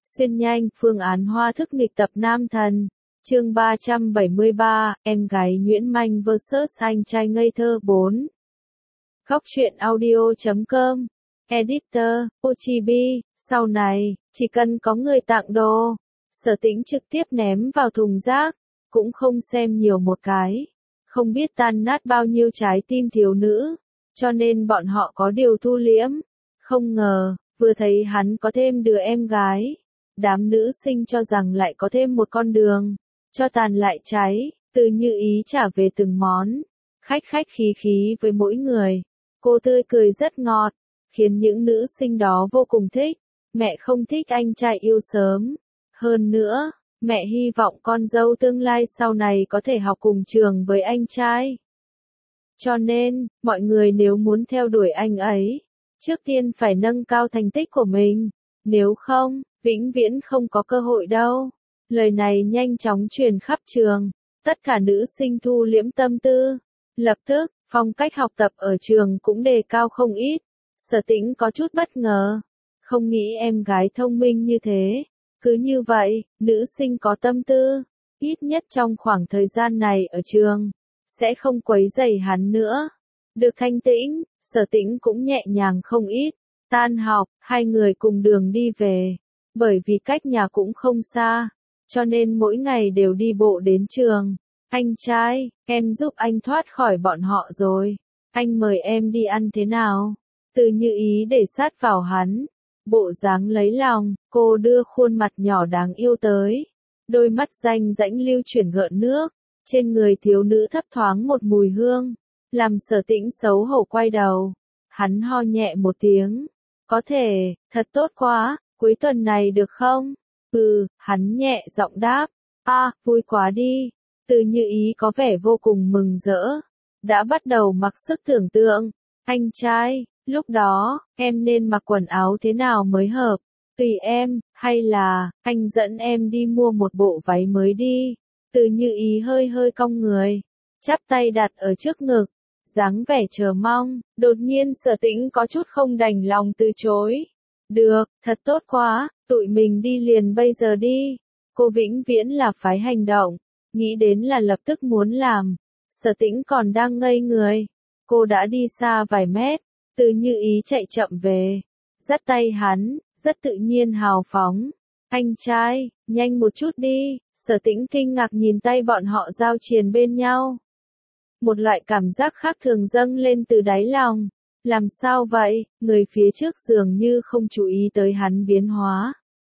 Xuyên nhanh, phương án hoa thức nghịch tập nam thần. Chương 373, em gái nhuyễn manh vs anh trai ngây thơ 4. Góc truyện audio.com. Editor, Ochibi, sau này, chỉ cần có người tặng đồ, Sở Tĩnh trực tiếp ném vào thùng rác, cũng không xem nhiều một cái. Không biết tan nát bao nhiêu trái tim thiếu nữ, cho nên bọn họ có điều thu liễm. Không ngờ, vừa thấy hắn có thêm đứa em gái, đám nữ sinh cho rằng lại có thêm một con đường, cho tàn lại cháy, Từ Như Ý trả về từng món, khách khách khí khí với mỗi người. Cô tươi cười rất ngọt, khiến những nữ sinh đó vô cùng thích. Mẹ không thích anh trai yêu sớm. Hơn nữa, mẹ hy vọng con dâu tương lai sau này có thể học cùng trường với anh trai. Cho nên, mọi người nếu muốn theo đuổi anh ấy, trước tiên phải nâng cao thành tích của mình. Nếu không, vĩnh viễn không có cơ hội đâu. Lời này nhanh chóng truyền khắp trường. Tất cả nữ sinh thu liễm tâm tư. Lập tức, phong cách học tập ở trường cũng đề cao không ít. Sở Tĩnh có chút bất ngờ. Không nghĩ em gái thông minh như thế. Cứ như vậy, nữ sinh có tâm tư. Ít nhất trong khoảng thời gian này ở trường, sẽ không quấy rầy hắn nữa. Được thanh tĩnh, Sở Tĩnh cũng nhẹ nhàng không ít. Tan học, hai người cùng đường đi về. Bởi vì cách nhà cũng không xa, cho nên mỗi ngày đều đi bộ đến trường. Anh trai, em giúp anh thoát khỏi bọn họ rồi. Anh mời em đi ăn thế nào? Từ Như Ý để sát vào hắn. Bộ dáng lấy lòng, cô đưa khuôn mặt nhỏ đáng yêu tới. Đôi mắt ranh rãnh lưu chuyển gợn nước. Trên người thiếu nữ thấp thoáng một mùi hương. Làm Sở Tĩnh xấu hổ quay đầu. Hắn ho nhẹ một tiếng. Có thể, thật tốt quá, cuối tuần này được không? Hắn nhẹ giọng đáp. Vui quá đi. Từ Như Ý có vẻ vô cùng mừng rỡ. Đã bắt đầu mặc sức tưởng tượng. Anh trai, lúc đó, em nên mặc quần áo thế nào mới hợp? Tùy em, hay là, anh dẫn em đi mua một bộ váy mới đi. Từ Như Ý hơi hơi cong người, chắp tay đặt ở trước ngực, dáng vẻ chờ mong. Đột nhiên Sở Tĩnh có chút không đành lòng từ chối. Được, thật tốt quá, tụi mình đi liền bây giờ đi. Cô vĩnh viễn là phái hành động, nghĩ đến là lập tức muốn làm. Sở Tĩnh còn đang ngây người, cô đã đi xa vài mét. Từ Như Ý chạy chậm về, dắt tay hắn, rất tự nhiên hào phóng. Anh trai, nhanh một chút đi. Sở Tĩnh kinh ngạc nhìn tay bọn họ giao triền bên nhau. Một loại cảm giác khác thường dâng lên từ đáy lòng. Làm sao vậy? Người phía trước dường như không chú ý tới hắn biến hóa.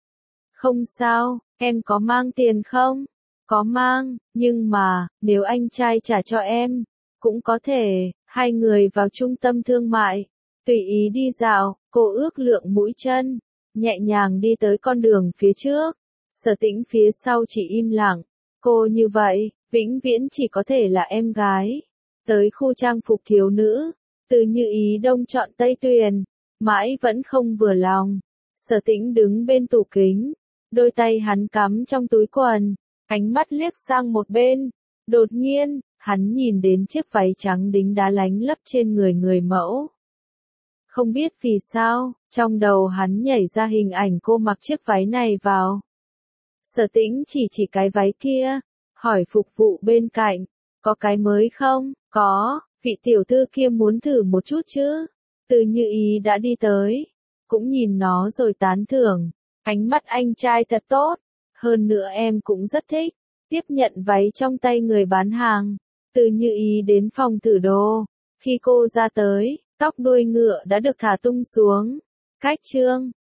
Không sao, em có mang tiền không? Có mang, nhưng mà, nếu anh trai trả cho em, cũng có thể. Hai người vào trung tâm thương mại, tùy ý đi dạo, cô ước lượng mũi chân, nhẹ nhàng đi tới con đường phía trước. Sở Tĩnh phía sau chỉ im lặng. Cô như vậy, vĩnh viễn chỉ có thể là em gái. Tới khu trang phục thiếu nữ, Từ Như Ý đông chọn tây tuyền, mãi vẫn không vừa lòng. Sở Tĩnh đứng bên tủ kính, đôi tay hắn cắm trong túi quần, ánh mắt liếc sang một bên. Đột nhiên, hắn nhìn đến chiếc váy trắng đính đá lánh lấp trên người người mẫu. Không biết vì sao, trong đầu hắn nhảy ra hình ảnh cô mặc chiếc váy này vào. Sở Tĩnh chỉ cái váy kia, hỏi phục vụ bên cạnh, có cái mới không? Có, vị tiểu thư kia muốn thử một chút chứ. Từ Như Ý đã đi tới, cũng nhìn nó rồi tán thưởng. Ánh mắt anh trai thật tốt, hơn nữa em cũng rất thích. Tiếp nhận váy trong tay người bán hàng, Từ Như Ý đến phòng thử đồ. Khi cô ra tới, tóc đuôi ngựa đã được thả tung xuống. Cách trương,